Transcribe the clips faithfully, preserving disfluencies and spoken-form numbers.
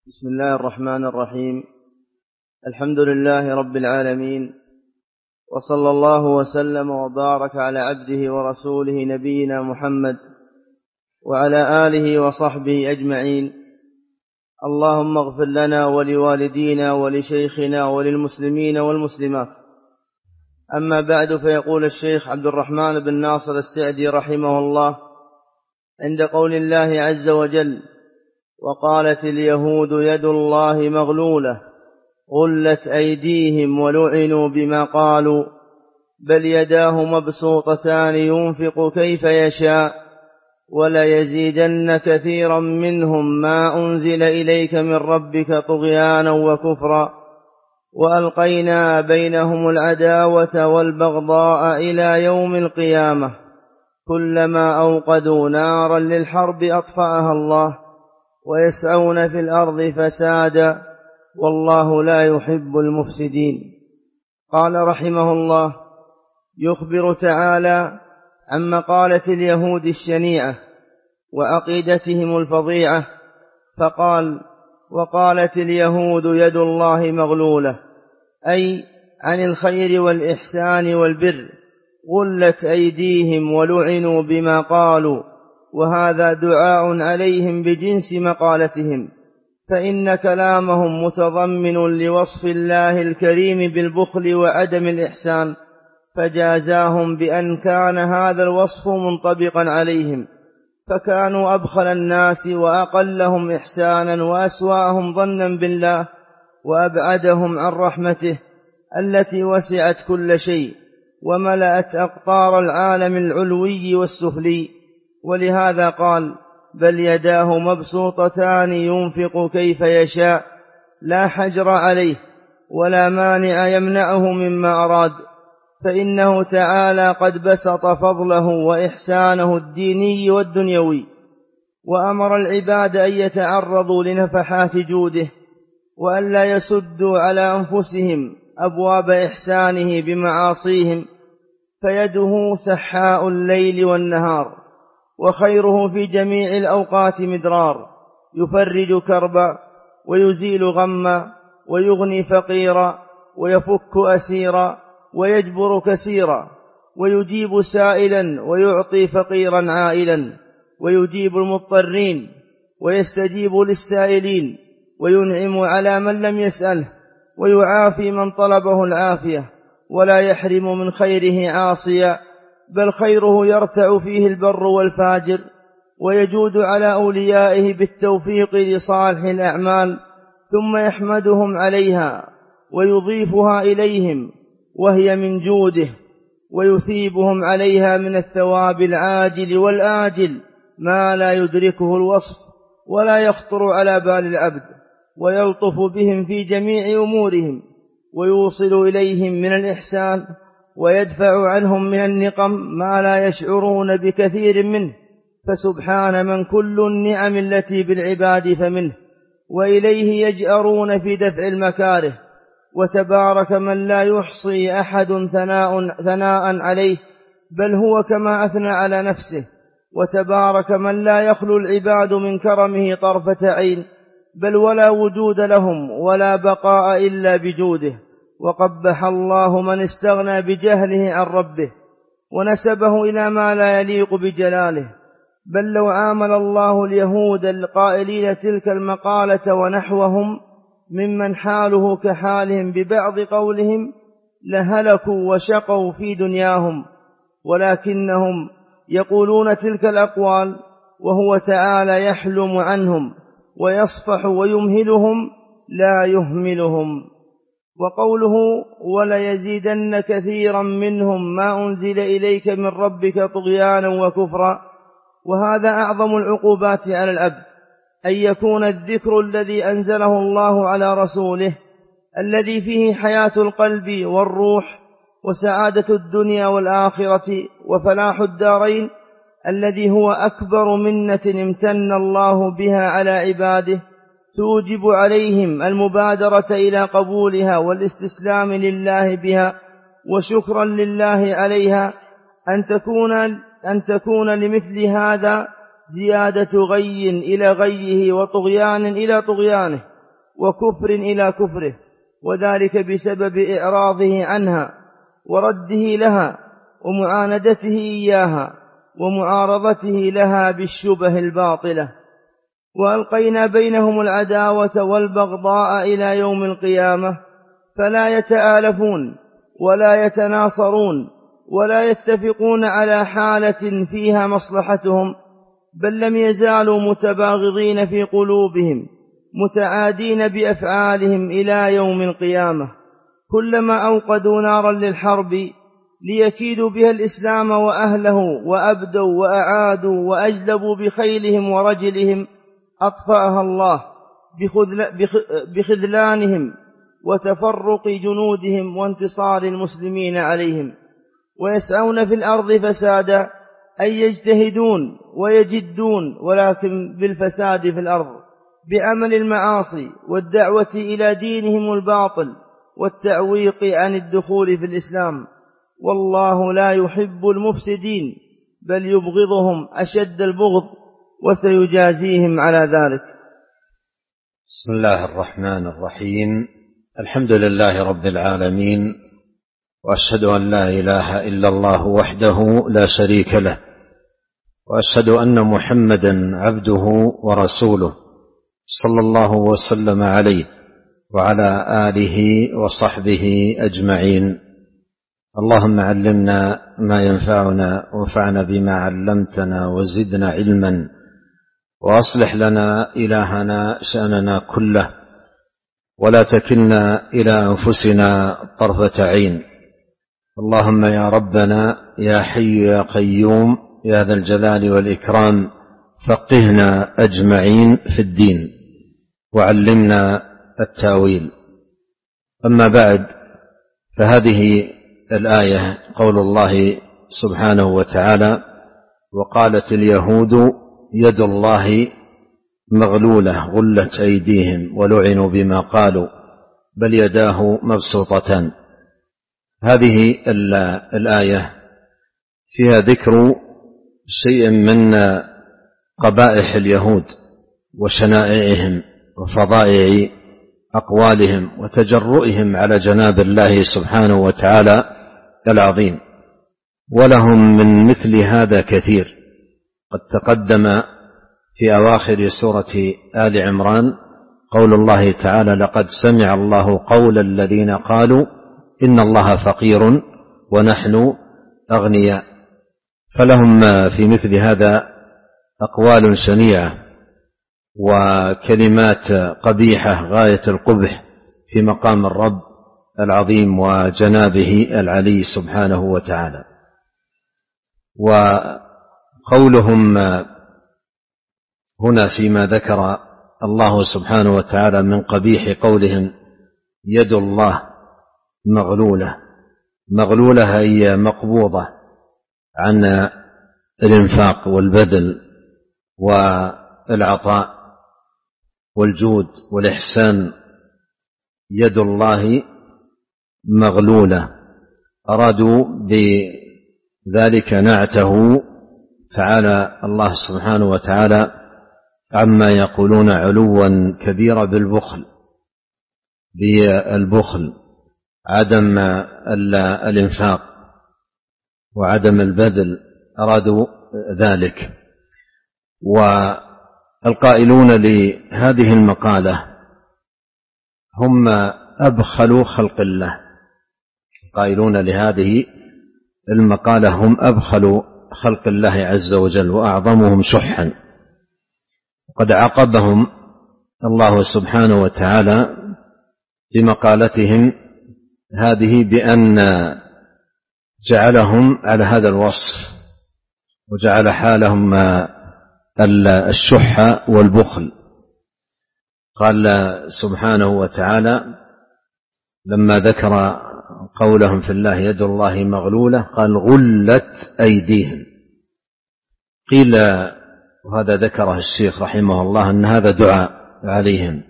بسم الله الرحمن الرحيم. الحمد لله رب العالمين، وصلى الله وسلم وبارك على عبده ورسوله نبينا محمد وعلى آله وصحبه أجمعين. اللهم اغفر لنا ولوالدينا ولشيخنا وللمسلمين والمسلمات. أما بعد، فيقول الشيخ عبد الرحمن بن ناصر السعدي رحمه الله عند قول الله عز وجل: وقالت اليهود يد الله مغلولة غلت أيديهم ولعنوا بما قالوا بل يداه مبسوطتان ينفق كيف يشاء ولا يزيدن كثيرا منهم ما أنزل إليك من ربك طغيانا وكفرا وألقينا بينهم العداوة والبغضاء إلى يوم القيامة كلما أوقدوا نارا للحرب أطفأها الله ويسعون في الأرض فسادا والله لا يحب المفسدين. قال رحمه الله: يخبر تعالى عن مقالة اليهود الشنيعة وعقيدتهم الفظيعة، فقال: وقالت اليهود يد الله مغلولة، أي عن الخير والإحسان والبر، غلت أيديهم ولعنوا بما قالوا، وهذا دعاء عليهم بجنس مقالتهم، فإن كلامهم متضمن لوصف الله الكريم بالبخل وعدم الإحسان، فجازاهم بأن كان هذا الوصف منطبقا عليهم، فكانوا أبخل الناس وأقلهم إحسانا وأسواءهم ظنا بالله وأبعدهم عن رحمته التي وسعت كل شيء وملأت أقطار العالم العلوي والسفلي. ولهذا قال: بل يداه مبسوطتان ينفق كيف يشاء، لا حجر عليه ولا مانع يمنعه مما أراد، فإنه تعالى قد بسط فضله وإحسانه الديني والدنيوي، وأمر العباد أن يتعرضوا لنفحات جوده وأن لا يسدوا على أنفسهم أبواب إحسانه بمعاصيهم، فيده سحاء الليل والنهار، وخيره في جميع الأوقات مدرار، يفرج كربا ويزيل غما ويغني فقيرا ويفك أسيرا ويجبر كسيرا، ويجيب سائلا ويعطي فقيرا عائلا، ويجيب المضطرين ويستجيب للسائلين، وينعم على من لم يسأله، ويعافي من طلبه العافية، ولا يحرم من خيره عاصيا، بل خيره يرتع فيه البر والفاجر، ويجود على أوليائه بالتوفيق لصالح الأعمال، ثم يحمدهم عليها ويضيفها إليهم وهي من جوده، ويثيبهم عليها من الثواب العاجل والآجل ما لا يدركه الوصف ولا يخطر على بال العبد، ويلطف بهم في جميع أمورهم، ويوصل إليهم من الإحسان، ويدفع عنهم من النقم ما لا يشعرون بكثير منه، فسبحان من كل النعم التي بالعباد فمنه، وإليه يجأرون في دفع المكاره، وتبارك من لا يحصي أحد ثناء, ثناء عليه، بل هو كما أثنى على نفسه، وتبارك من لا يخلو العباد من كرمه طرفة عين، بل ولا وجود لهم ولا بقاء إلا بجوده. وقبح الله من استغنى بجهله عن ربه ونسبه إلى ما لا يليق بجلاله، بل لو عامل الله اليهود القائلين تلك المقالة ونحوهم ممن حاله كحالهم ببعض قولهم لهلكوا وشقوا في دنياهم، ولكنهم يقولون تلك الأقوال وهو تعالى يحلم عنهم ويصفح ويمهلهم لا يهملهم. وقوله وليزيدن كثيرا منهم ما أنزل إليك من ربك طغيانا وكفرا، وهذا أعظم العقوبات على العبد، أن يكون الذكر الذي أنزله الله على رسوله الذي فيه حياة القلب والروح وسعادة الدنيا والآخرة وفلاح الدارين، الذي هو أكبر منة امتن الله بها على عباده، توجب عليهم المبادرة إلى قبولها والاستسلام لله بها وشكرا لله عليها، أن تكون, أن تكون لمثل هذا زيادة غي إلى غيه وطغيان إلى طغيانه، وكفر إلى كفره، وذلك بسبب إعراضه عنها ورده لها ومعاندته إياها ومعارضته لها بالشبه الباطلة. وألقينا بينهم العداوة والبغضاء إلى يوم القيامة، فلا يتآلفون ولا يتناصرون ولا يتفقون على حالة فيها مصلحتهم، بل لم يزالوا متباغضين في قلوبهم متعادين بأفعالهم إلى يوم القيامة، كلما أوقدوا نارا للحرب ليكيدوا بها الإسلام وأهله وأبدوا وأعادوا وأجلبوا بخيلهم ورجلهم أطفأها الله بخذلانهم وتفرق جنودهم وانتصار المسلمين عليهم. ويسعون في الأرض فسادا، أي يجتهدون ويجدون ولكن بالفساد في الأرض بعمل المعاصي والدعوة إلى دينهم الباطل والتعويق عن الدخول في الإسلام، والله لا يحب المفسدين بل يبغضهم أشد البغض، وسيجازيهم على ذلك. بسم الله الرحمن الرحيم. الحمد لله رب العالمين، وأشهد أن لا إله إلا الله وحده لا شريك له، وأشهد أن محمدا عبده ورسوله صلى الله وسلم عليه وعلى آله وصحبه أجمعين. اللهم علمنا ما ينفعنا وانفعنا بما علمتنا وزدنا علما، وأصلح لنا إلهنا شأننا كله، ولا تكلنا إلى أنفسنا طرفة عين. اللهم يا ربنا يا حي يا قيوم يا ذا الجلال والإكرام، فقهنا أجمعين في الدين وعلمنا التاويل. أما بعد، فهذه الآية قول الله سبحانه وتعالى: وقالت اليهود يد الله مغلولة غلت أيديهم ولعنوا بما قالوا بل يداه مبسوطتان. هذه الآية فيها ذكر شيء من قبائح اليهود وشنائعهم وفظائع أقوالهم وتجرؤهم على جناب الله سبحانه وتعالى العظيم، ولهم من مثل هذا كثير. قد تقدم في أواخر سورة آل عمران قول الله تعالى: لقد سمع الله قول الذين قالوا إن الله فقير ونحن أغنياء. فلهم في مثل هذا أقوال شنيعة وكلمات قبيحة غاية القبح في مقام الرب العظيم وجنابه العلي سبحانه وتعالى. وقولهم هنا فيما ذكر الله سبحانه وتعالى من قبيح قولهم يد الله مغلولة، مغلولة هي مقبوضة عن الإنفاق والبذل والعطاء والجود والإحسان. يد الله مغلولة، أرادوا بذلك نعته تعالى الله سبحانه وتعالى عما يقولون علوا كبيرا بالبخل بالبخل عدم الإنفاق وعدم البذل، أرادوا ذلك. والقائلون لهذه المقالة هم أبخلوا خلق الله، القائلون لهذه المقالة هم أبخلوا خلق الله عز وجل وأعظمهم شحا. قد عاقبهم الله سبحانه وتعالى بمقالتهم هذه بأن جعلهم على هذا الوصف وجعل حالهم الشح والبخل. قال سبحانه وتعالى لما ذكر قولهم في الله يد الله مغلولة قال غلت أيديهم. قيل، وهذا ذكره الشيخ رحمه الله، أن هذا دعاء عليهم،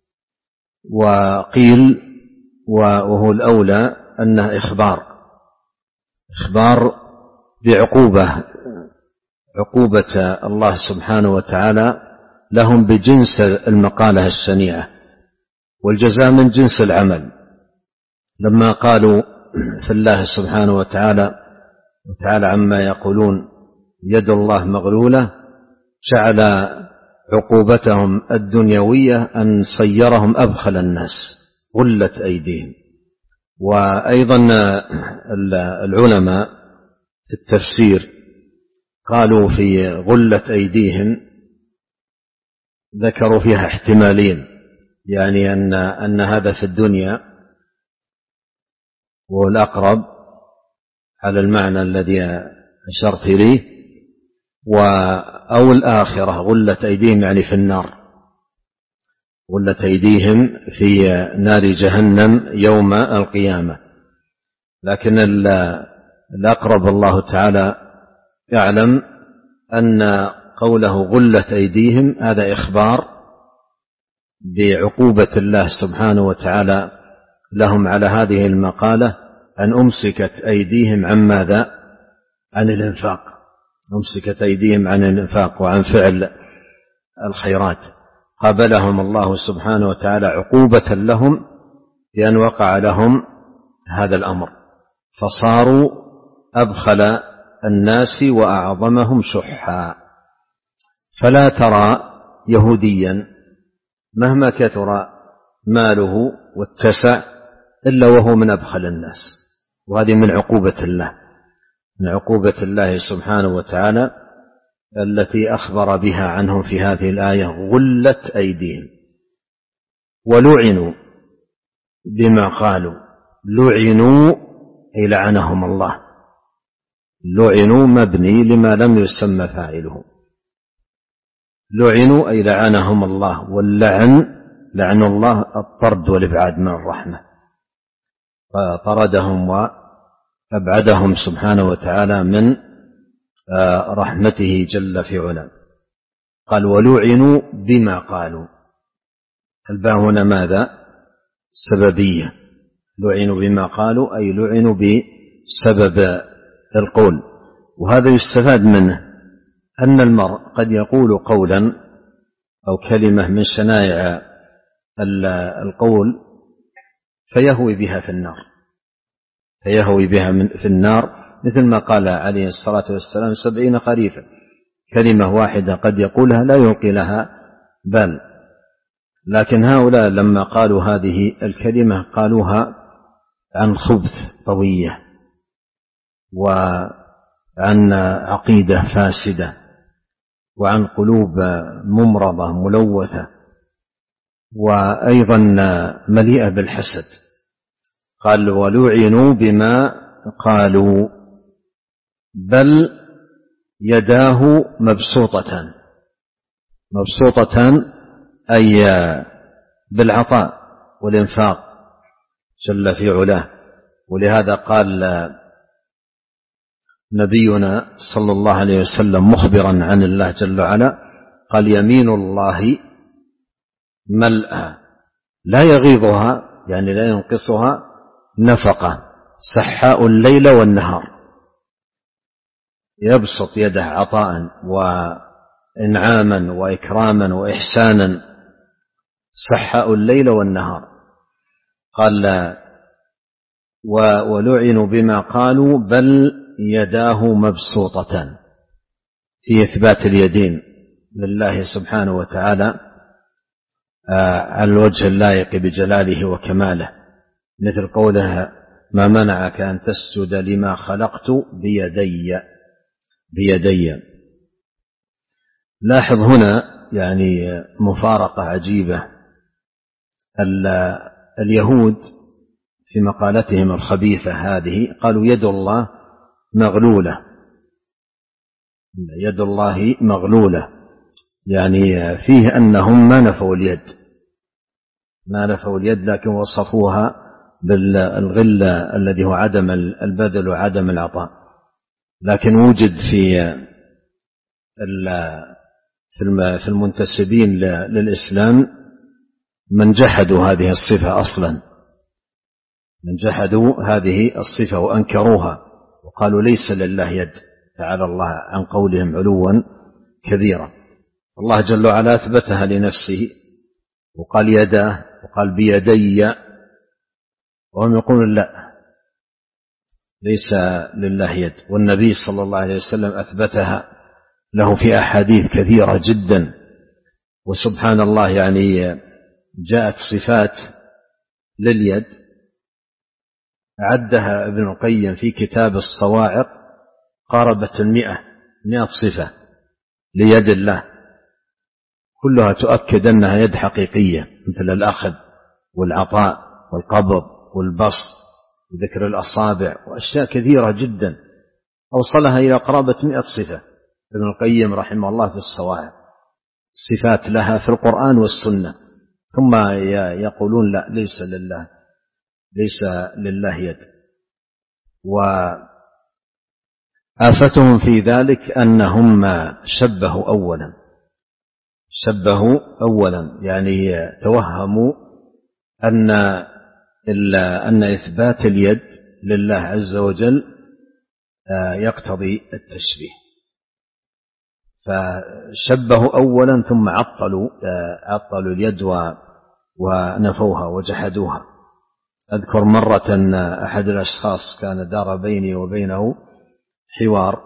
وقيل وهو الأولى أنه إخبار إخبار بعقوبة عقوبة الله سبحانه وتعالى لهم بجنس المقالة الشنيعة. والجزاء من جنس العمل. لما قالوا في الله سبحانه وتعالى وتعالى عما يقولون يد الله مغلولة، جعل عقوبتهم الدنيوية أن صيرهم أبخل الناس، غلت أيديهم. وأيضا العلماء في التفسير قالوا في غلت أيديهم ذكروا فيها احتمالين، يعني أن, أن هذا في الدنيا والأقرب على المعنى الذي أشرت إليه، أو الآخرة غلت أيديهم يعني في النار، غلت أيديهم في نار جهنم يوم القيامة. لكن الأقرب الله تعالى يعلم أن قوله غلت أيديهم هذا إخبار بعقوبة الله سبحانه وتعالى لهم على هذه المقالة، أن أمسكت أيديهم عن ماذا؟ عن الإنفاق، أمسكت أيديهم عن الإنفاق وعن فعل الخيرات، قابلهم الله سبحانه وتعالى عقوبة لهم بأن وقع لهم هذا الأمر، فصاروا أبخل الناس وأعظمهم شحا. فلا ترى يهوديا مهما كثر ماله واتسع إلا وهو من أبخل الناس، وهذه من عقوبة الله، من عقوبة الله سبحانه وتعالى التي أخبر بها عنهم في هذه الآية، غلت أيديهم ولعنوا بما قالوا. لعنوا أي لعنهم الله، لعنوا مبني لما لم يسمى فاعله، لعنوا أي لعنهم الله، واللعن لعن الله الطرد والإبعاد من الرحمة، فطردهم وأبعدهم سبحانه وتعالى من رحمته جل في علا. قال ولعنوا بما قالوا، الباء هنا ماذا؟ سببية، لعنوا بما قالوا أي لعنوا بسبب القول. وهذا يستفاد منه أن المرء قد يقول قولا أو كلمة من شنائع القول فيهوي بها في النار، فيهوي بها في النار، مثل ما قال عليه الصلاة والسلام سبعين خريفا، كلمة واحدة قد يقولها لا يلقي لها بال. لكن هؤلاء لما قالوا هذه الكلمة قالوها عن خبث طوية وعن عقيدة فاسدة وعن قلوب ممرضة ملوثة وأيضا مليئة بالحسد. قال ولعنوا بما قالوا بل يداه مبسوطتان، مبسوطتان أي بالعطاء والإنفاق جل في علاه. ولهذا قال نبينا صلى الله عليه وسلم مخبرا عن الله جل وعلا، قال يمين الله ملأى لا يغيضها يعني لا ينقصها نفقة، سحاء الليل والنهار، يبسط يده عطاء وإنعاما وإكراما وإحسانا، سحاء الليل والنهار. قال ولعنوا بما قالوا بل يداه مبسوطتان، في إثبات اليدين لله سبحانه وتعالى على الوجه اللائق بجلاله وكماله، مثل قوله ما منعك أن تسجد لما خلقت بيدي بيدي. لاحظ هنا يعني مفارقة عجيبة، اليهود في مقالتهم الخبيثة هذه قالوا يد الله مغلولة، يد الله مغلولة، يعني فيه أنهم ما نفوا اليد، ما نفوا اليد لكن وصفوها بالغل الذي هو عدم البذل وعدم العطاء. لكن وجد في في المنتسبين للإسلام من جحدوا هذه الصفة أصلا، من جحدوا هذه الصفة وأنكروها وقالوا ليس لله يد، تعالى الله عن قولهم علوا كبيرا. الله جل وعلا أثبتها لنفسه وقال يداه وقال بيدي، وهم يقولون لا، ليس لله يد. والنبي صلى الله عليه وسلم أثبتها له في أحاديث كثيرة جدا. وسبحان الله يعني جاءت صفات لليد عدها ابن القيم في كتاب الصواعق قاربة المئة مئة صفة ليد الله، كلها تؤكد أنها يد حقيقية، مثل الأخذ والعطاء والقبض والبسط وذكر الأصابع وأشياء كثيرة جدا أوصلها إلى قرابة مئة صفة ابن القيم رحمه الله في الصواعق، صفات لها في القرآن والسنة. ثم يقولون لا، ليس لله ليس لله يد. وآفتهم في ذلك أنهم شبهوا أولا شبهوا أولا يعني توهموا أن إلا أن إثبات اليد لله عز وجل يقتضي التشبيه، فشبهوا أولا ثم عطلوا عطلوا اليد ونفوها وجحدوها. أذكر مرة أن أحد الأشخاص كان دار بيني وبينه حوار،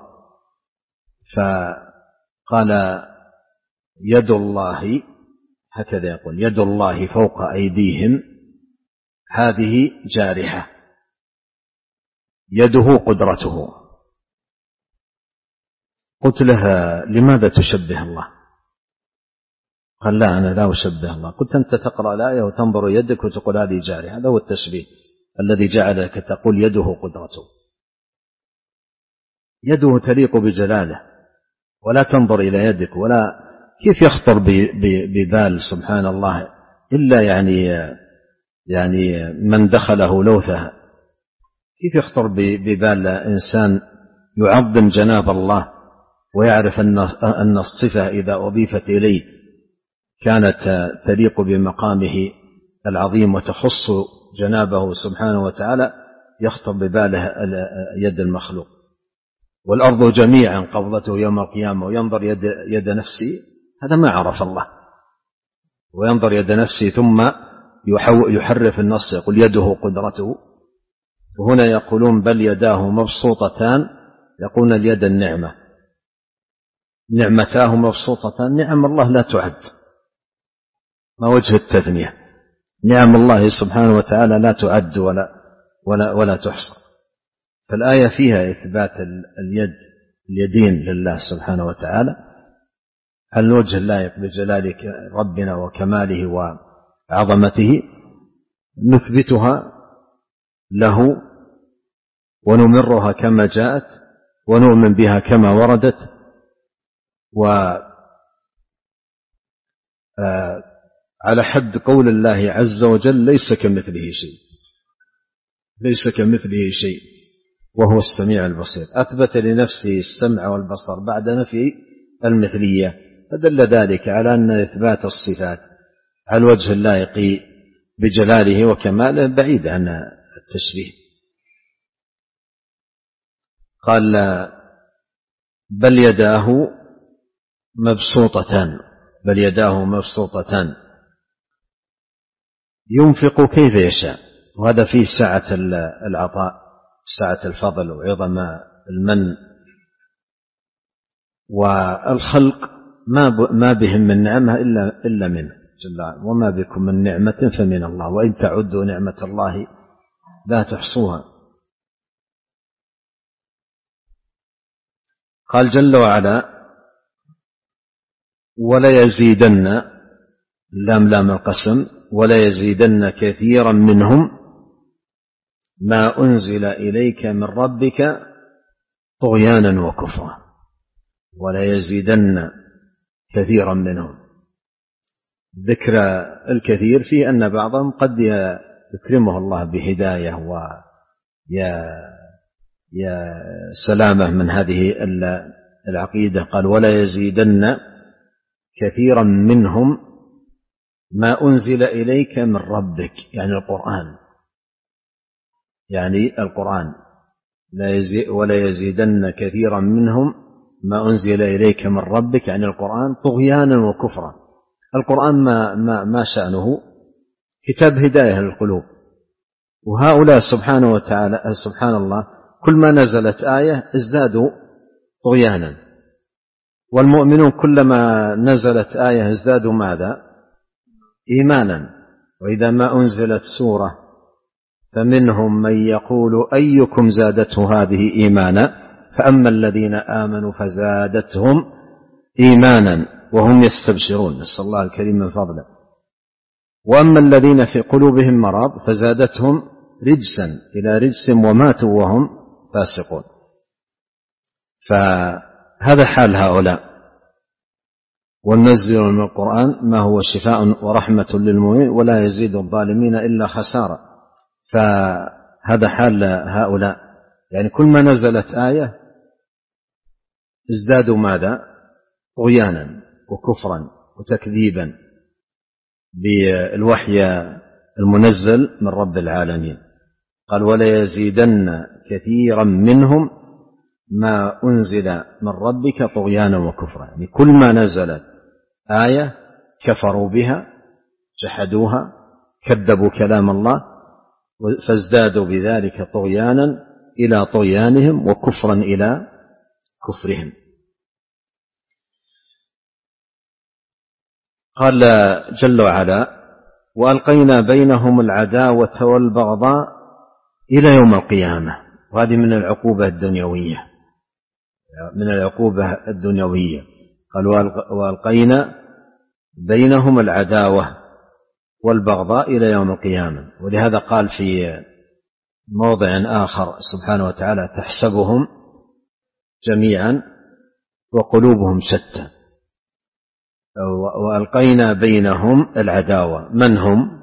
فقال يد الله، هكذا يقول، يد الله فوق أيديهم هذه جارحة، يده قدرته. قلت لها لماذا تشبه الله؟ قال لا، أنا لا أشبه الله. قلت أنت تقرأ الآية وتنظر يدك وتقول هذه جارحة، هذا هو التشبيه الذي جعلك تقول يده قدرته. يده تليق بجلاله، ولا تنظر إلى يدك، ولا كيف يخطر ببال سبحان الله إلا يعني يعني من دخله لوثها. كيف يخطر ببال إنسان يعظم جناب الله ويعرف أن الصفة إذا أضيفت إليه كانت تليق بمقامه العظيم وتخص جنابه سبحانه وتعالى، يخطر بباله يد المخلوق. والأرض جميعا قبضته يوم القيامة وينظر يد, يد نفسه، هذا ما عرف الله. وينظر يد نفسه ثم يحرف النص يقول يده قدرته. وهنا يقولون بل يداه مبسوطتان، يقولون اليد النعمة، نعمتاه مبسوطتان. نعم الله لا تعد، ما وجه التثنية؟ نعم الله سبحانه وتعالى لا تعد ولا, ولا, ولا تحصى. فالآية فيها إثبات اليد اليدين لله سبحانه وتعالى على الوجه اللائق بجلال ربنا وكماله وعظمته، نثبتها له ونمرها كما جاءت ونؤمن بها كما وردت. وعلى حد قول الله عز وجل ليس كمثله شيء، ليس كمثله شيء وهو السميع البصير. أثبت لنفسه السمع والبصر بعد نفي المثلية، فدل ذلك على أن إثبات الصفات على الوجه اللائق بجلاله وكماله بعيد عن التشبيه. قال بل يداه مبسوطتان، بل يداه مبسوطتان ينفق كيف يشاء، وهذا فيه سعة العطاء، سعة الفضل وعظم المن. والخلق ما بهم من نعمة إلا, إلا منه جل وعلا، وما بكم من نعمة فمن الله، وإن تعدوا نعمة الله لا تحصوها. قال جل وعلا ولا يزيدن، لام لام القسم، ولا يزيدن كثيرا منهم ما أنزل إليك من ربك طغيانا وكفرا. ولا يزيدن كثيرا منهم، ذكر الكثير في أن بعضهم قد يكرمه الله بهداية ويا يا سلامة من هذه العقيدة. قال ولا يزيدن كثيرا منهم ما أنزل إليك من ربك، يعني القرآن، يعني القرآن. ولا يزيدن كثيرا منهم ما أنزل إليك من ربك، يعني القرآن، طغيانا وكفرا. القرآن ما, ما, ما شأنه كتاب هداية للقلوب. وهؤلاء سبحانه وتعالى سبحان الله كل ما نزلت آية ازدادوا طغيانا، والمؤمنون كلما نزلت آية ازدادوا ماذا؟ إيمانا. وإذا ما أنزلت سورة فمنهم من يقول أيكم زادته هذه إيمانا، فأما الذين آمنوا فزادتهم إيمانا وهم يستبشرون، نسأل الله الكريم من فضله. وأما الذين في قلوبهم مرض فزادتهم رجسا إلى رجس وماتوا وهم فاسقون. فهذا حال هؤلاء. وننزل من القرآن ما هو شفاء ورحمة للمؤمنين ولا يزيد الظالمين إلا خسارة. فهذا حال هؤلاء، يعني كل ما نزلت آية ازدادوا ماذا؟ طغيانا وكفرا وتكذيبا بالوحي المنزل من رب العالمين. قال ولا يزيدن كثيرا منهم ما أنزل من ربك طغيانا وكفرا، يعني كل ما نزلت آية كفروا بها، جحدوها، كذبوا كلام الله، فازدادوا بذلك طغيانا إلى طغيانهم وكفرا إلى كفرهم. قال جل وعلا وألقينا بينهم العداوة والبغضاء إلى يوم القيامة. وهذه من العقوبة الدنيوية، من العقوبة الدنيوية. قال وألقينا بينهم العداوة والبغضاء إلى يوم القيامة. ولهذا قال في موضع آخر سبحانه وتعالى تحسبهم جميعا وقلوبهم شتى. وألقينا بينهم العداوة، من هم؟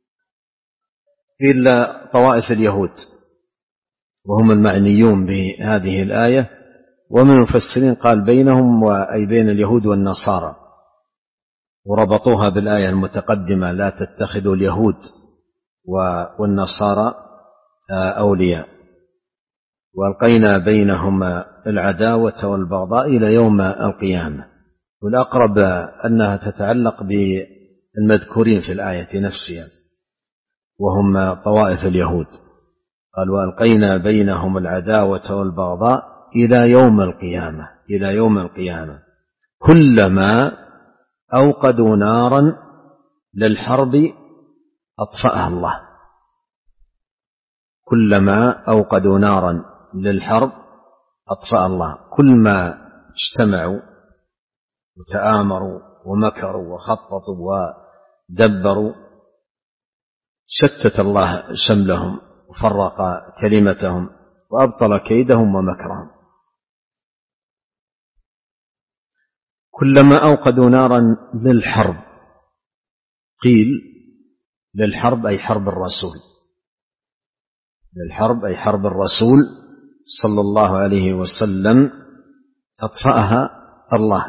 إلا طوائف اليهود، وهم المعنيون بهذه الآية. ومن المفسرين قال بينهم وأي بين اليهود والنصارى، وربطوها بالآية المتقدمة لا تتخذوا اليهود والنصارى أولياء. وألقينا بينهم العداوة والبغضاء إلى يوم القيامة. والأقرب أنها تتعلق بالمذكورين في الآية نفسها وهم طوائف اليهود. قال وألقينا بينهم العداوة والبغضاء إلى يوم القيامة، إلى يوم القيامة كلما أوقدوا نارا للحرب أطفأها الله. كلما أوقدوا نارا للحرب أطفأها الله. كل ما اجتمعوا وتآمروا ومكروا وخططوا ودبروا شتت الله شملهم وفرق كلمتهم وأبطل كيدهم ومكرهم. كلما أوقدوا نارا للحرب، قيل للحرب أي حرب الرسول، للحرب أي حرب الرسول صلى الله عليه وسلم أطفأها الله.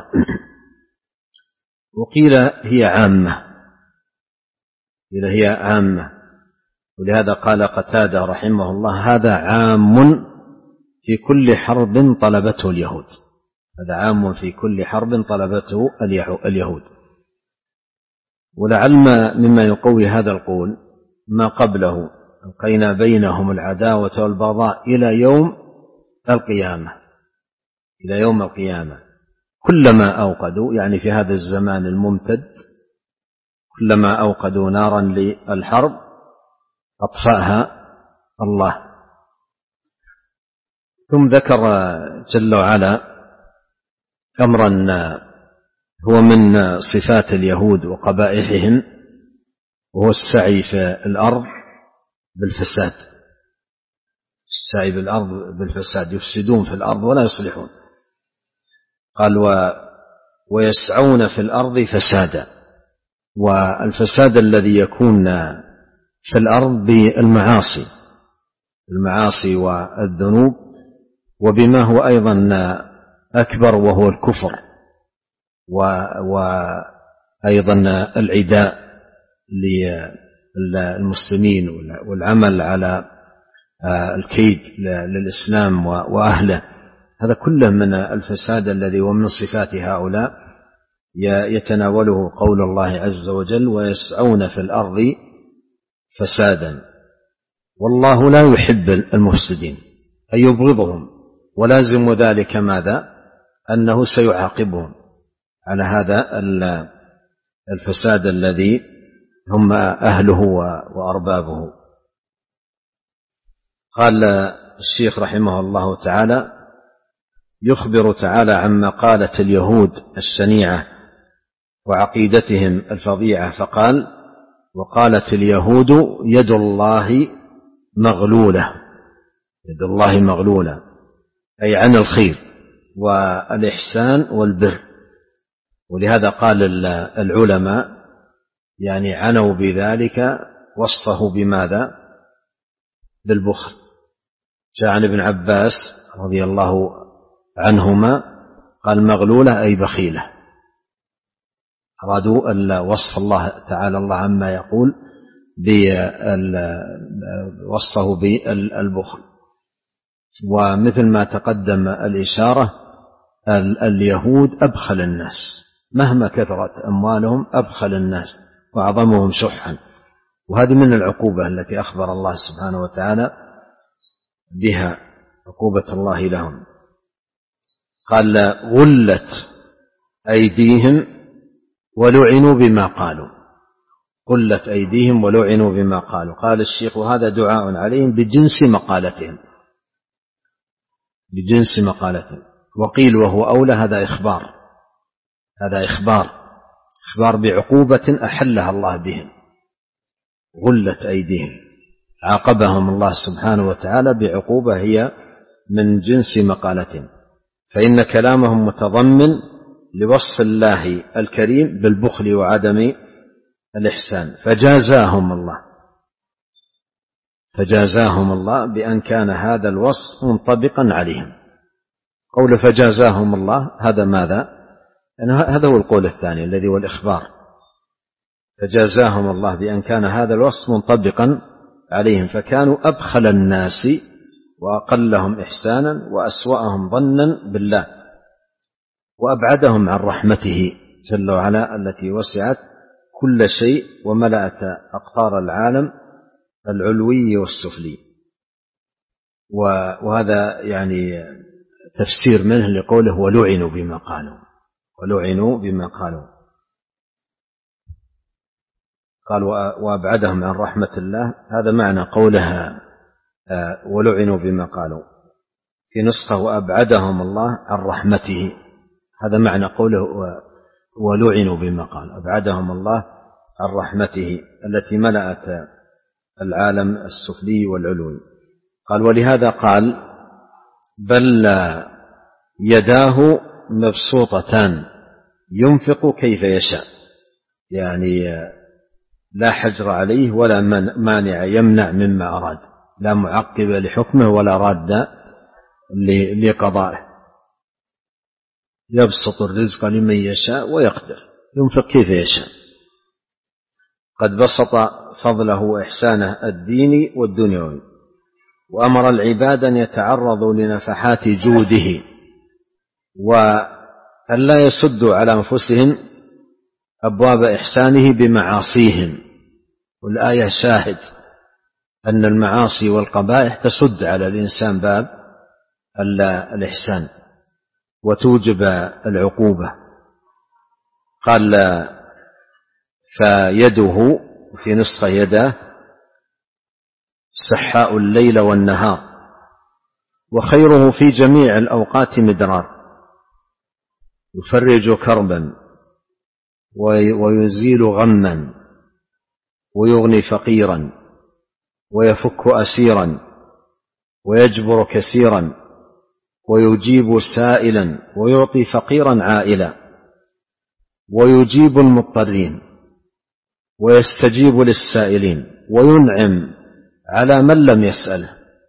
وقيل هي عامة، قيل هي عامة. ولهذا قال قتادة رحمه الله هذا عام في كل حرب طلبته اليهود، هذا عام في كل حرب طلبته اليهود. ولعل مما يقوي هذا القول ما قبله ألقينا بينهم العداوة والبغضاء إلى يوم القيامة، إلى يوم القيامة. كلما أوقدوا يعني في هذا الزمان الممتد كلما أوقدوا نارا للحرب أطفأها الله. ثم ذكر جل وعلا أمرا هو من صفات اليهود وقبائحهم، وهو السعي في الأرض بالفساد، السعي بالأرض بالفساد، يفسدون في الأرض ولا يصلحون. قال و ويسعون في الأرض فسادا. والفساد الذي يكون في الأرض بالمعاصي، المعاصي والذنوب، وبما هو أيضا أكبر وهو الكفر، وأيضا العداء للمسلمين والعمل على الكيد للإسلام وأهله. هذا كله من الفساد الذي ومن صفات هؤلاء يتناوله قول الله عز وجل ويسعون في الأرض فسادا، والله لا يحب المفسدين أي يبغضهم، ولازم ذلك ماذا؟ أنه سيعاقبهم على هذا الفساد الذي هم أهله وأربابه. قال الشيخ رحمه الله تعالى: يخبر تعالى عن مقالة اليهود الشنيعة وعقيدتهم الفظيعة، فقال: وقالت اليهود يد الله مغلولة. يد الله مغلولة أي عن الخير والإحسان والبر. ولهذا قال العلماء يعني عنوا بذلك وصفه بماذا؟ بالبخل. جاء عن ابن عباس رضي الله عنهما قال: مغلولة أي بخيلة. أرادوا أن وصف الله تعالى الله عما يقول وصفه بالبخل. ومثل ما تقدم الإشارة، اليهود أبخل الناس مهما كثرت أموالهم، أبخل الناس وأعظمهم شحا. وهذه من العقوبة التي أخبر الله سبحانه وتعالى بها، عقوبة الله لهم. قال: غلت أيديهم ولعنوا بما قالوا. غلت أيديهم ولعنوا بما قالوا. قال الشيخ: وهذا دعاء عليهم بجنس مقالتهم، بجنس مقالتهم. وقيل وهو أولى، هذا إخبار، هذا إخبار إخبار بعقوبة أحلها الله بهم. غلت أيديهم، عاقبهم الله سبحانه وتعالى بعقوبة هي من جنس مقالتهم، فإن كلامهم متضمن لوصف الله الكريم بالبخل وعدم الإحسان، فجازاهم الله فجازاهم الله بأن كان هذا الوصف منطبقا عليهم. قول فجازاهم الله هذا ماذا؟ يعني هذا هو القول الثاني الذي هو الإخبار. فجازاهم الله بأن كان هذا الوصف منطبقا عليهم، فكانوا أبخل الناس وأقلهم إحسانا وأسوأهم ظنا بالله وأبعدهم عن رحمته جل وعلا التي وسعت كل شيء وملأت أقطار العالم العلوي والسفلي. وهذا يعني تفسير منه لقوله: ولعنوا بما قالوا. ولعنوا بما قالوا قال: وأبعدهم عن رحمة الله. هذا معنى قولها ولعنوا بما قالوا. في نسخة: وأبعدهم الله عن رحمته. هذا معنى قوله ولعنوا بما قالوا، أبعدهم الله عن رحمته التي ملأت العالم السفلي والعلوي. قال: ولهذا قال: بل يداه مبسوطتان ينفق كيف يشاء، يعني لا حجر عليه ولا مانع يمنع مما أراد، لا معقب لحكمه ولا راد لقضائه. يبسط الرزق لمن يشاء ويقدر، ينفق كيف يشاء. قد بسط فضله وإحسانه الديني والدنيوي، وأمر العباد أن يتعرضوا لنفحات جوده وأن لا يسدوا على أنفسهم أبواب إحسانه بمعاصيهم. والآية شاهد أن المعاصي والقبائح تسد على الإنسان باب الإحسان وتوجب العقوبة. قال: فيده في نسخة يده سحاء الليل والنهار، وخيره في جميع الأوقات مدرار، يفرج كربا ويزيل غما ويغني فقيرا ويفك أسيرا ويجبر كثيرا ويجيب سائلا ويعطي فقيرا عائلا ويجيب المضطرين ويستجيب للسائلين وينعم على من لم يسأله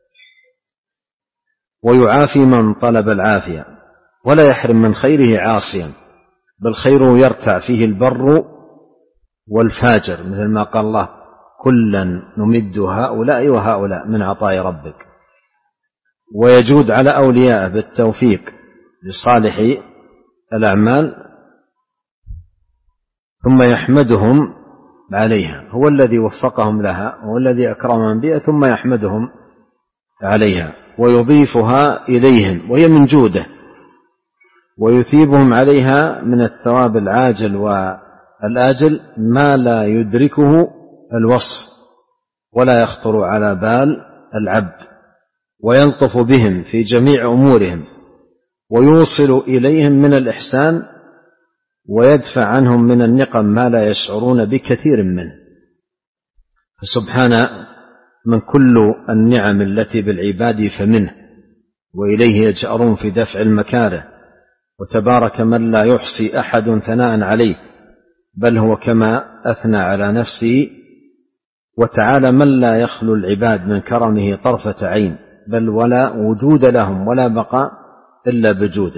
ويعافي من طلب العافية ولا يحرم من خيره عاصيا، بل خيره يرتع فيه البر والفاجر، مثل ما قال الله: كلا نمد هؤلاء وهؤلاء من عطاء ربك. ويجود على أولياءه بالتوفيق لصالح الأعمال، ثم يحمدهم عليها، هو الذي وفقهم لها، هو الذي أكرمهم بها، ثم يحمدهم عليها ويضيفها إليهم، وهي من جوده، ويثيبهم عليها من الثواب العاجل والآجل ما لا يدركه الوصف ولا يخطر على بال العبد، ويلطف بهم في جميع أمورهم، ويوصل إليهم من الإحسان، ويدفع عنهم من النقم ما لا يشعرون بكثير منه. فسبحان من كل النعم التي بالعباد فمنه، وإليه يجأرون في دفع المكاره، وتبارك من لا يحصي أحد ثناء عليه، بل هو كما أثنى على نفسه، وتعالى من لا يخلو العباد من كرمه طرفة عين، بل ولا وجود لهم ولا بقاء إلا بجوده.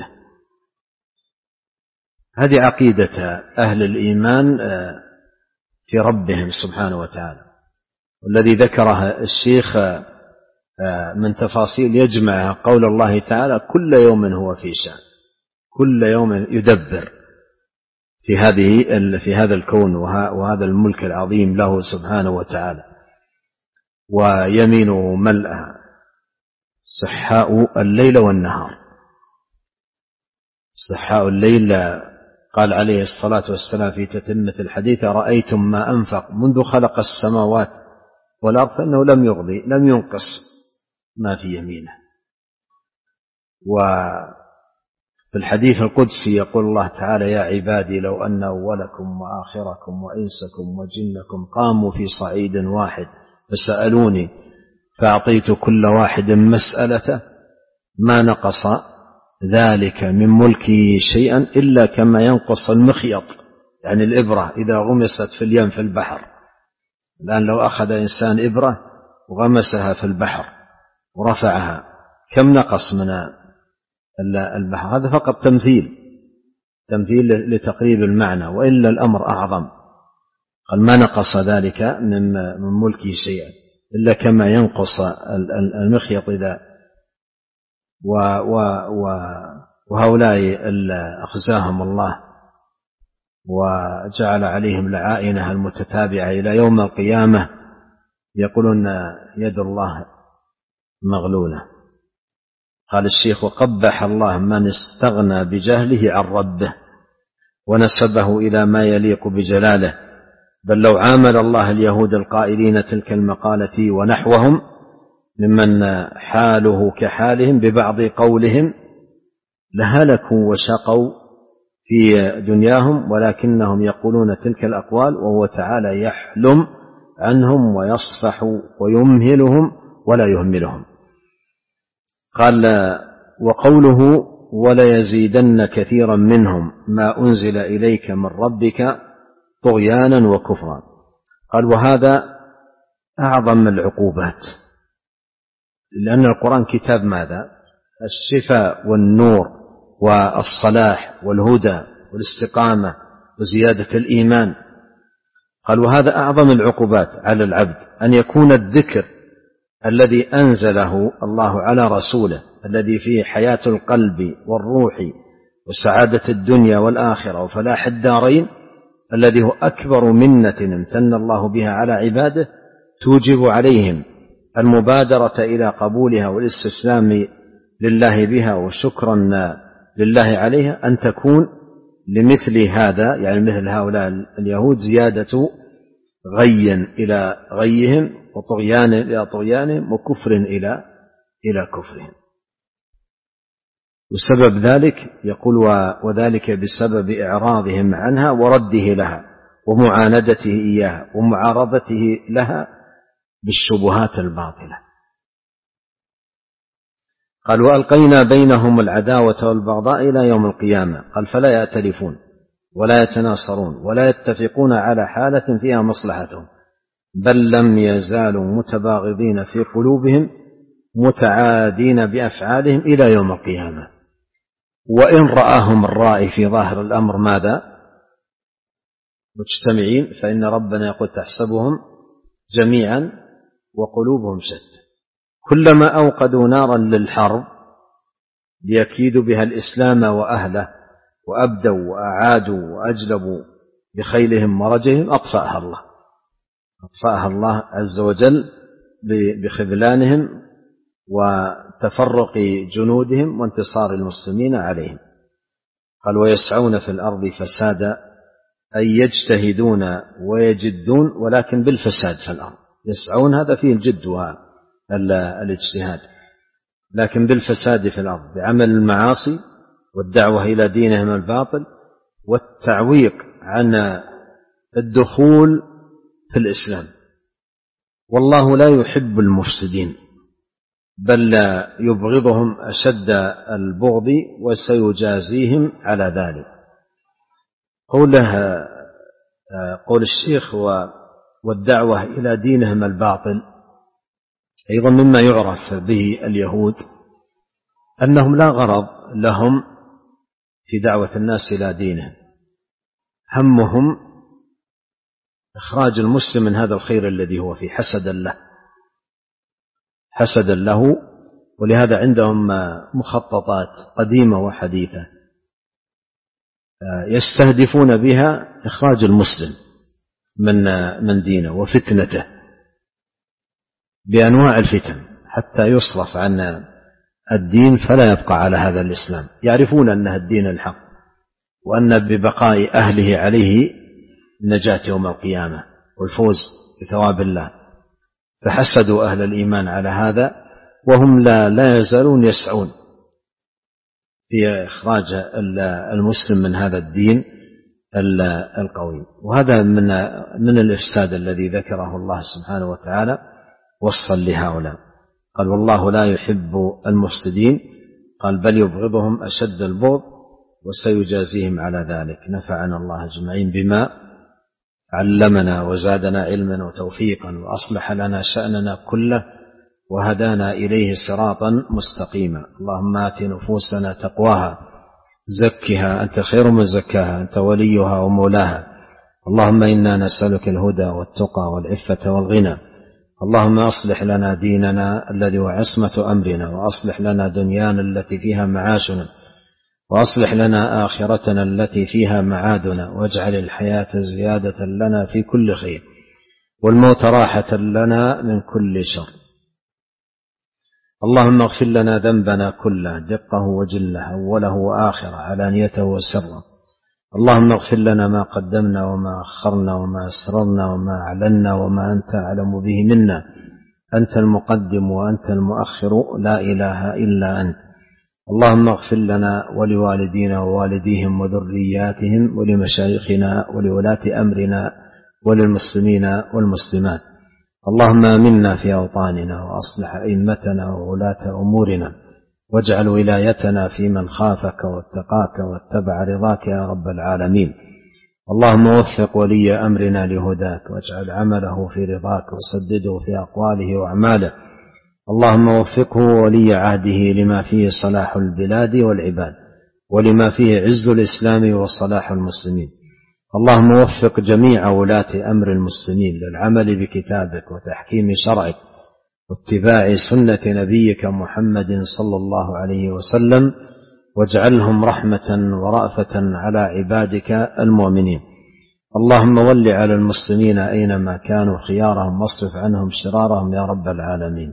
هذه عقيدة أهل الإيمان في ربهم سبحانه وتعالى، والذي ذكره الشيخ من تفاصيل يجمع قول الله تعالى: كل يوم هو في شأن، كل يوم يدبر في هذه في هذا الكون وهذا الملك العظيم له سبحانه وتعالى، ويمينه ملأى صحاء الليل والنهار. صحاء الليل قال عليه الصلاة والسلام في تتمة الحديث: رأيتم ما أنفق منذ خلق السماوات والأرض فإنه لم يغضي لم ينقص ما في يمينه. وفي الحديث القدسي يقول الله تعالى: يا عبادي لو أن أولكم وآخركم وإنسكم وجنكم قاموا في صعيد واحد فسألوني فأعطيت كل واحد مسألته ما نقص ذلك من ملكي شيئا إلا كما ينقص المخيط، يعني الإبرة إذا غمست في اليم في البحر. الآن لو أخذ إنسان إبرة وغمسها في البحر ورفعها كم نقص من البحر؟ هذا فقط تمثيل تمثيل لتقريب المعنى، وإلا الأمر أعظم. قال: ما نقص ذلك من ملكي شيئا إلا كما ينقص المخيط إذا و و و وهؤلاء أخزاهم الله وجعل عليهم العائنة المتتابعة إلى يوم القيامة يقولون يد الله مغلولة. قال الشيخ: وقبح الله من استغنى بجهله عن ربه ونسبه إلى ما يليق بجلاله، بل لو عامل الله اليهود القائلين تلك المقالة ونحوهم ممن حاله كحالهم ببعض قولهم لهلكوا وشقوا في دنياهم، ولكنهم يقولون تلك الأقوال وهو تعالى يحلم عنهم ويصفح ويمهلهم ولا يهملهم. قال: وقوله ولا يزيدن كثيرا منهم ما أنزل إليك من ربك طغيانا وكفرا. قال: وهذا أعظم العقوبات، لأن القرآن كتاب ماذا؟ الشفاء والنور والصلاح والهدى والاستقامة وزيادة الإيمان. قال: وهذا أعظم العقوبات على العبد أن يكون الذكر الذي أنزله الله على رسوله الذي فيه حياة القلب والروح وسعادة الدنيا والآخرة وفلاح الدارين، الذي هو أكبر منة امتن الله بها على عباده توجب عليهم المبادرة إلى قبولها والاستسلام لله بها وشكرا لله عليها، أن تكون لمثل هذا، يعني مثل هؤلاء اليهود، زيادة غي إلى غيهم وطغيان إلى طغيانهم وكفر إلى إلى كفرهم. وسبب ذلك يقول: وذلك بسبب إعراضهم عنها ورده لها ومعاندته إياها ومعارضته لها بالشبهات الباطلة. قال: وألقينا بينهم العداوة والبغضاء إلى يوم القيامة. قال: فلا يأتلفون ولا يتناصرون ولا يتفقون على حالة فيها مصلحتهم، بل لم يزالوا متباغضين في قلوبهم متعادين بأفعالهم إلى يوم القيامة. وإن رآهم الرائي في ظاهر الأمر ماذا؟ مجتمعين، فإن ربنا يقول: تحسبهم جميعا وقلوبهم شتى. كلما أوقدوا نارا للحرب ليكيدوا بها الإسلام وأهله وأبدوا وأعادوا وأجلبوا بخيلهم ورجلهم أطفأها الله. أطفأها الله عز وجل بخذلانهم وتفرق جنودهم وانتصار المسلمين عليهم. قال ويسعون في الأرض فسادا أي يجتهدون ويجدون ولكن بالفساد في الأرض. يسعون هذا فيه الجد والاجتهاد، لكن بالفساد في الأرض بعمل المعاصي والدعوة إلى دينهم الباطل والتعويق عن الدخول في الإسلام. والله لا يحب المفسدين بل يبغضهم أشد البغض وسيجازيهم على ذلك. قوله قول الشيخ والدعوة إلى دينهم الباطل أيضا مما يعرف به اليهود أنهم لا غرض لهم في دعوة الناس إلى دينهم، همهم إخراج المسلم من هذا الخير الذي هو فيه حسدا له حسدا له ولهذا عندهم مخططات قديمة وحديثة يستهدفون بها إخراج المسلم من من دينه وفتنته بأنواع الفتن حتى يصرف عن الدين فلا يبقى على هذا الإسلام. يعرفون أنها الدين الحق وأن ببقاء أهله عليه النجاة يوم القيامة والفوز بثواب الله، فحسدوا أهل الإيمان على هذا وهم لا, لا يزالون يسعون في إخراج المسلم من هذا الدين القويم. وهذا من من الإفساد الذي ذكره الله سبحانه وتعالى وصفا لهؤلاء. قال والله لا يحب المفسدين، قال بل يبغضهم أشد البغض وسيجازيهم على ذلك. نفعنا الله أجمعين بما علمنا وزادنا علما وتوفيقا وأصلح لنا شأننا كله وهدانا إليه صراطا مستقيما. اللهم آت نفوسنا تقواها زكها أنت خير من زكاها أنت وليها ومولاها. اللهم إنا نسألك الهدى والتقى والعفة والغنى. اللهم أصلح لنا ديننا الذي هو عصمة أمرنا، وأصلح لنا دنيانا التي فيها معاشنا، وأصلح لنا آخرتنا التي فيها معادنا، واجعل الحياة زيادة لنا في كل خير والموت راحة لنا من كل شر. اللهم اغفر لنا ذنبنا كله دقه وجله أوله وآخره علانيته وسره. اللهم اغفر لنا ما قدمنا وما أخرنا وما أسررنا وما أعلنا وما أنت أعلم به منا. أنت المقدم وأنت المؤخر لا إله إلا أنت. اللهم اغفر لنا ولوالدينا ووالديهم وذرياتهم ولمشايخنا ولولاة أمرنا وللمسلمين والمسلمات. اللهم آمنا في أوطاننا وأصلح أئمتنا وولاة أمورنا، واجعل ولايتنا في من خافك واتقاك واتبع رضاك يا رب العالمين. اللهم وفق ولي أمرنا لهداك، واجعل عمله في رضاك وسدده في أقواله وأعماله. اللهم وفقه ولي عهده لما فيه صلاح البلاد والعباد ولما فيه عز الإسلام وصلاح المسلمين. اللهم وفق جميع ولاة أمر المسلمين للعمل بكتابك وتحكيم شرعك واتباع سنة نبيك محمد صلى الله عليه وسلم، واجعلهم رحمة ورأفة على عبادك المؤمنين. اللهم ول على المسلمين أينما كانوا خيارهم واصرف عنهم شرارهم يا رب العالمين.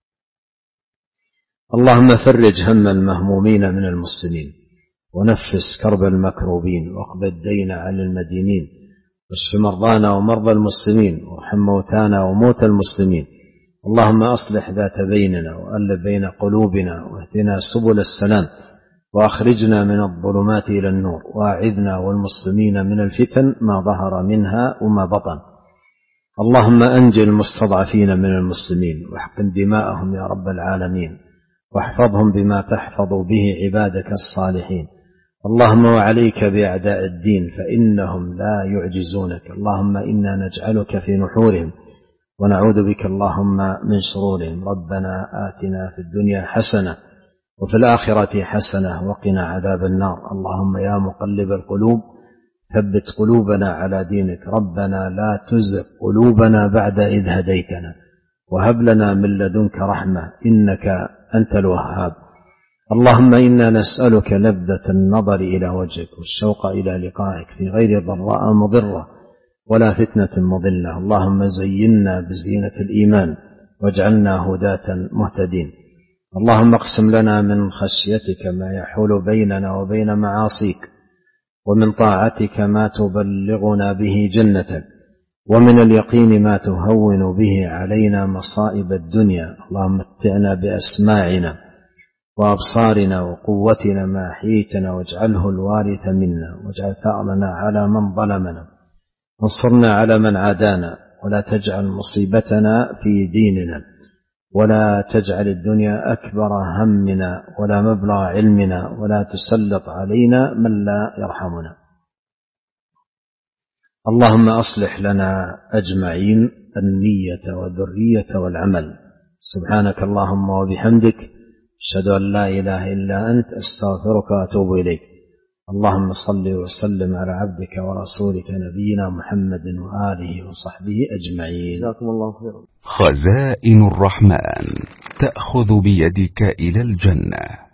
اللهم فرج هم المهمومين من المسلمين ونفس كرب المكروبين واقض الدين عن المدينين واشف مرضانا ومرضى المسلمين وارحم موتانا وموتى المسلمين. اللهم أصلح ذات بيننا وألف بين قلوبنا واهدنا سبل السلام وأخرجنا من الظلمات إلى النور، وأعذنا والمسلمين من الفتن ما ظهر منها وما بطن. اللهم أنجي المستضعفين من المسلمين واحقن دماءهم يا رب العالمين، واحفظهم بما تحفظ به عبادك الصالحين. اللهم وعليك بأعداء الدين فإنهم لا يعجزونك. اللهم إنا نجعلك في نحورهم ونعوذ بك اللهم من شرورهم. ربنا آتنا في الدنيا حسنة وفي الآخرة حسنة وقنا عذاب النار. اللهم يا مقلب القلوب ثبت قلوبنا على دينك. ربنا لا تزغ قلوبنا بعد إذ هديتنا وهب لنا من لدنك رحمة إنك أنت الوهاب. اللهم إنا نسألك لذة النظر إلى وجهك والشوق إلى لقائك في غير ضراء مضرة ولا فتنة مضلة. اللهم زينا بزينة الإيمان واجعلنا هداة مهتدين. اللهم اقسم لنا من خشيتك ما يحول بيننا وبين معاصيك، ومن طاعتك ما تبلغنا به جنتك، ومن اليقين ما تهون به علينا مصائب الدنيا. اللهم متعنا بأسماعنا وأبصارنا وقوتنا ما أحييتنا، واجعله الوارث منا، واجعل ثأرنا على من ظلمنا، وانصرنا على من عادانا، ولا تجعل مصيبتنا في ديننا، ولا تجعل الدنيا أكبر همنا ولا مبلغ علمنا، ولا تسلط علينا من لا يرحمنا. اللهم أصلح لنا أجمعين النية والذرية والعمل. سبحانك اللهم وبحمدك، أشهد أن لا إله إلا أنت، أستغفرك وأتوب إليك. اللهم صل وسلم على عبدك ورسولك نبينا محمد وآله وصحبه أجمعين. جزاكم الله خيرا. خزائن الرحمن تأخذ بيدك إلى الجنة.